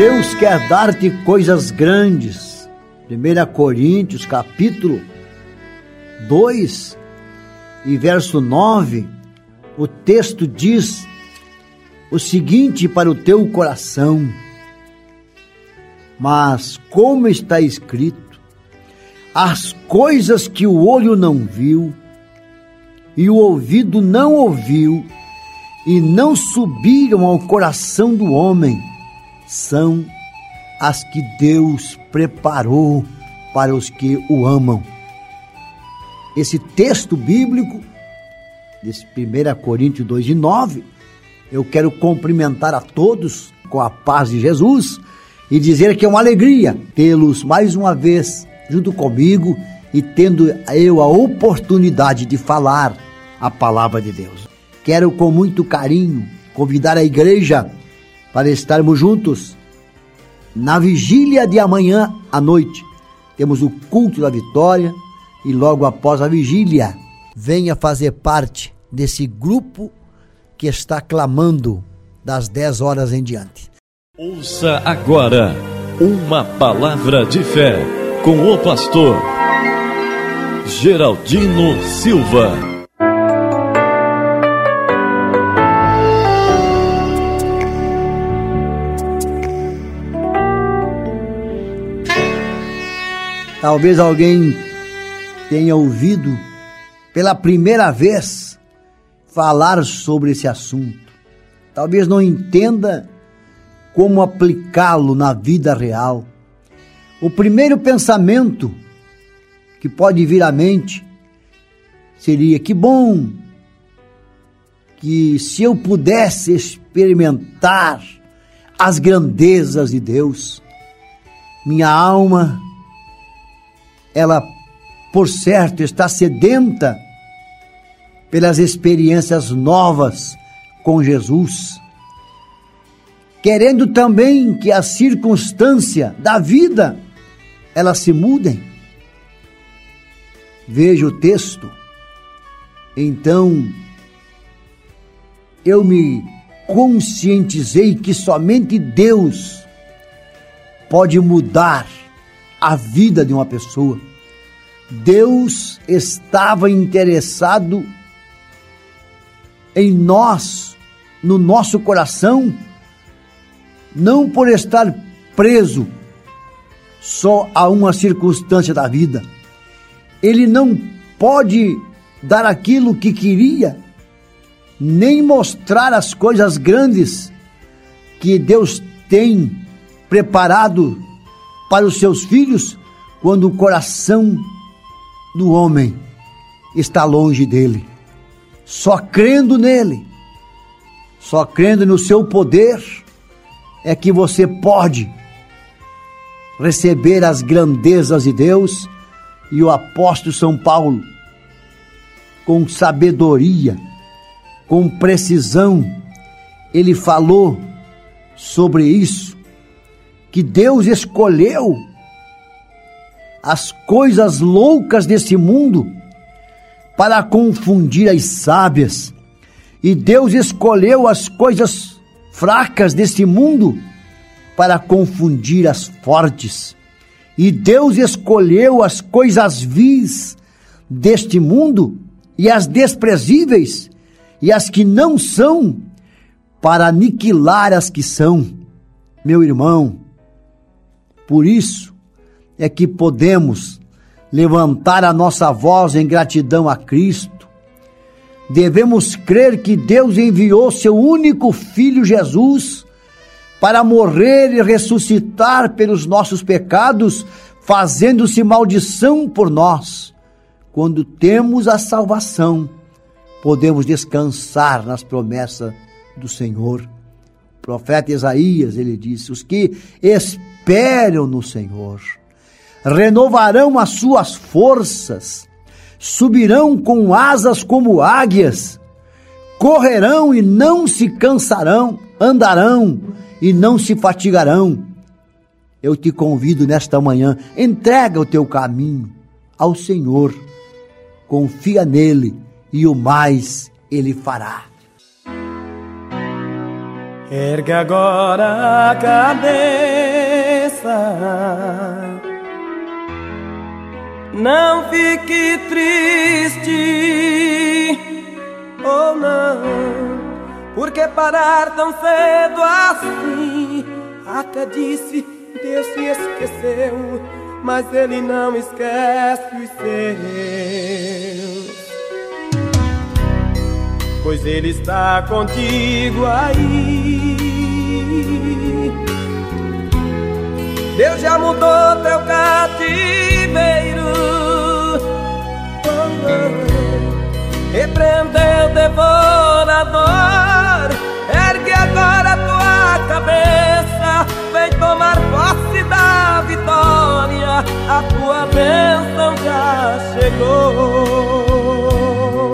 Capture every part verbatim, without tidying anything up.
Deus quer dar-te coisas grandes. primeira Coríntios, capítulo dois e verso nove, o texto diz o seguinte para o teu coração: mas como está escrito, as coisas que o olho não viu e o ouvido não ouviu e não subiram ao coração do homem, são as que Deus preparou para os que o amam. Esse texto bíblico, desse primeira Coríntios dois e nove, eu quero cumprimentar a todos com a paz de Jesus e dizer que é uma alegria tê-los mais uma vez junto comigo e tendo eu a oportunidade de falar a palavra de Deus. Quero com muito carinho convidar a igreja para estarmos juntos na vigília de amanhã à noite. Temos o culto da vitória e logo após a vigília, venha fazer parte desse grupo que está clamando das dez horas em diante. Ouça agora uma palavra de fé com o pastor Geraldino Silva. Talvez alguém tenha ouvido pela primeira vez falar sobre esse assunto. Talvez não entenda como aplicá-lo na vida real. O primeiro pensamento que pode vir à mente seria: que bom que se eu pudesse experimentar as grandezas de Deus, minha alma, ela, por certo, está sedenta pelas experiências novas com Jesus, querendo também que a circunstância da vida, elas se mudem. Veja o texto. Então, eu me conscientizei que somente Deus pode mudar a vida de uma pessoa. Deus estava interessado em nós, no nosso coração, não por estar preso só a uma circunstância da vida. Ele não pode dar aquilo que queria, nem mostrar as coisas grandes que Deus tem preparado para os seus filhos, quando o coração do homem está longe dele. Só crendo nele, só crendo no seu poder, é que você pode receber as grandezas de Deus. E o apóstolo São Paulo, com sabedoria, com precisão, ele falou sobre isso, que Deus escolheu as coisas loucas desse mundo para confundir as sábias, e Deus escolheu as coisas fracas desse mundo para confundir as fortes, e Deus escolheu as coisas vis deste mundo e as desprezíveis e as que não são, para aniquilar as que são. Meu irmão, por isso é que podemos levantar a nossa voz em gratidão a Cristo. Devemos crer que Deus enviou seu único Filho Jesus para morrer e ressuscitar pelos nossos pecados, fazendo-se maldição por nós. Quando temos a salvação, podemos descansar nas promessas do Senhor. O profeta Isaías, ele disse: os que esperam no Senhor renovarão as suas forças, subirão com asas como águias, correrão e não se cansarão, andarão e não se fatigarão. Eu te convido nesta manhã, entrega o teu caminho ao Senhor, confia nele e o mais ele fará. Erga agora a cabeça, Não fique triste, oh não, porque parar tão cedo assim? Até disse, Deus se esqueceu, mas Ele não esquece os seus, pois Ele está contigo aí. Deus já mudou teu cativeiro, oh, oh. Repreendeu o devorador. Ergue agora tua cabeça, vem tomar posse da vitória. A tua bênção já chegou.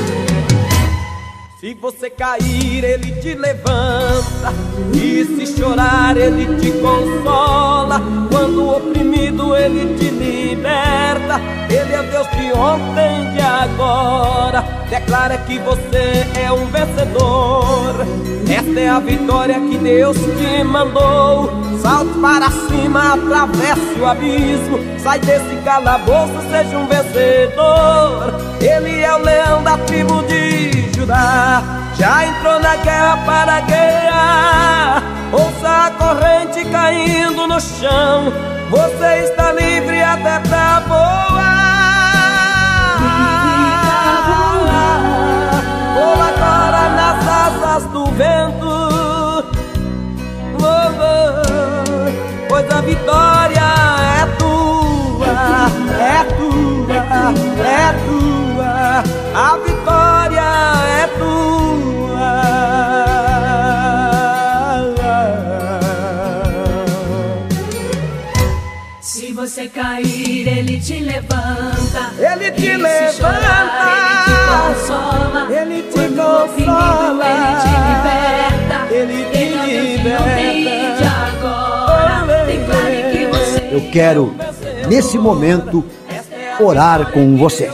Se você cair, Ele te levanta, e se chorar, Ele te consola. Quando oprimido, Ele te liberta. Ele é Deus de ontem, de agora. Declara que você é um vencedor. Esta é a vitória que Deus te mandou. Salte para cima, atravesse o abismo. Sai desse calabouço, seja um vencedor. Ele é o leão da tribo de Judá, já entrou na guerra para guerrear. Ouça a corrente caindo no chão, você está livre até pra voar. Voa agora nas asas do vento, oh, oh, pois a vitória é tua, é tua, é tua. A vitória é tua. Se você cair, Ele te levanta. Ele te e levanta. Se chorar, Ele te consola. Ele te Quando consola. Ele te liberta. Ele te Ele é Deus de ontem e de agora. Declare que você Eu quero, nesse momento, orar com você.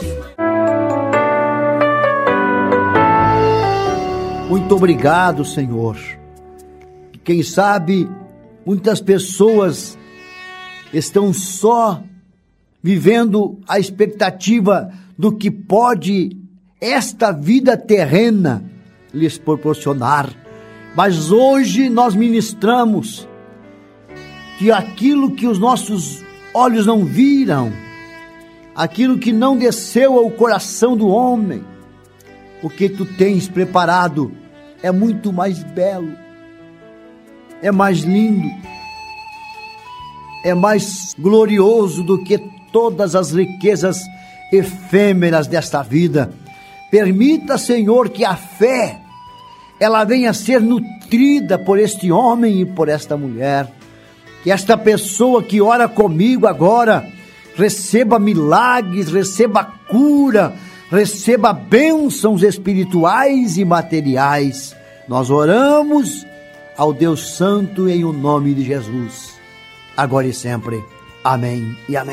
Muito obrigado, Senhor. Quem sabe muitas pessoas estão só vivendo a expectativa do que pode esta vida terrena lhes proporcionar. Mas hoje nós ministramos que aquilo que os nossos olhos não viram, aquilo que não desceu ao coração do homem, o que tu tens preparado é muito mais belo, é mais lindo, é mais glorioso do que todas as riquezas efêmeras desta vida. Permita, Senhor, que a fé, ela venha a ser nutrida por este homem e por esta mulher. Que esta pessoa que ora comigo agora receba milagres, receba cura, receba bênçãos espirituais e materiais. Nós oramos ao Deus Santo em o nome de Jesus, agora e sempre. Amém e amém.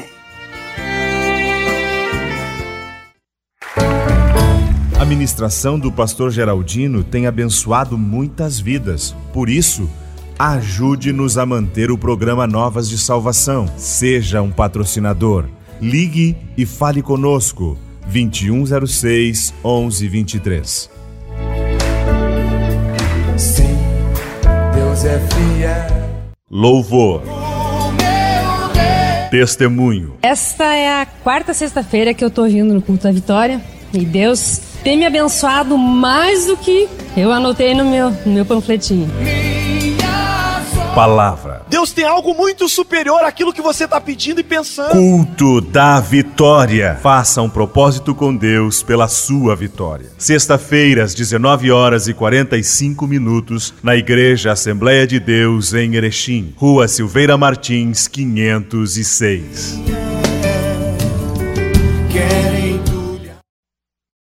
A ministração do pastor Geraldino tem abençoado muitas vidas. Por isso, ajude-nos a manter o programa Novas de Salvação. Seja um patrocinador. Ligue e fale conosco. vinte e um zero seis, onze vinte e três. Sim, Deus é fiel. Louvor. Testemunho. Esta é a quarta sexta-feira que eu tô vindo no Culto da Vitória e Deus tem me abençoado mais do que eu anotei no meu, no meu panfletinho. Palavra. Deus tem algo muito superior àquilo que você está pedindo e pensando. Culto da Vitória. Faça um propósito com Deus pela sua vitória. Sexta-feira, às dezenove horas e quarenta e cinco minutos, na Igreja Assembleia de Deus, em Erechim, Rua Silveira Martins, quinhentos e seis.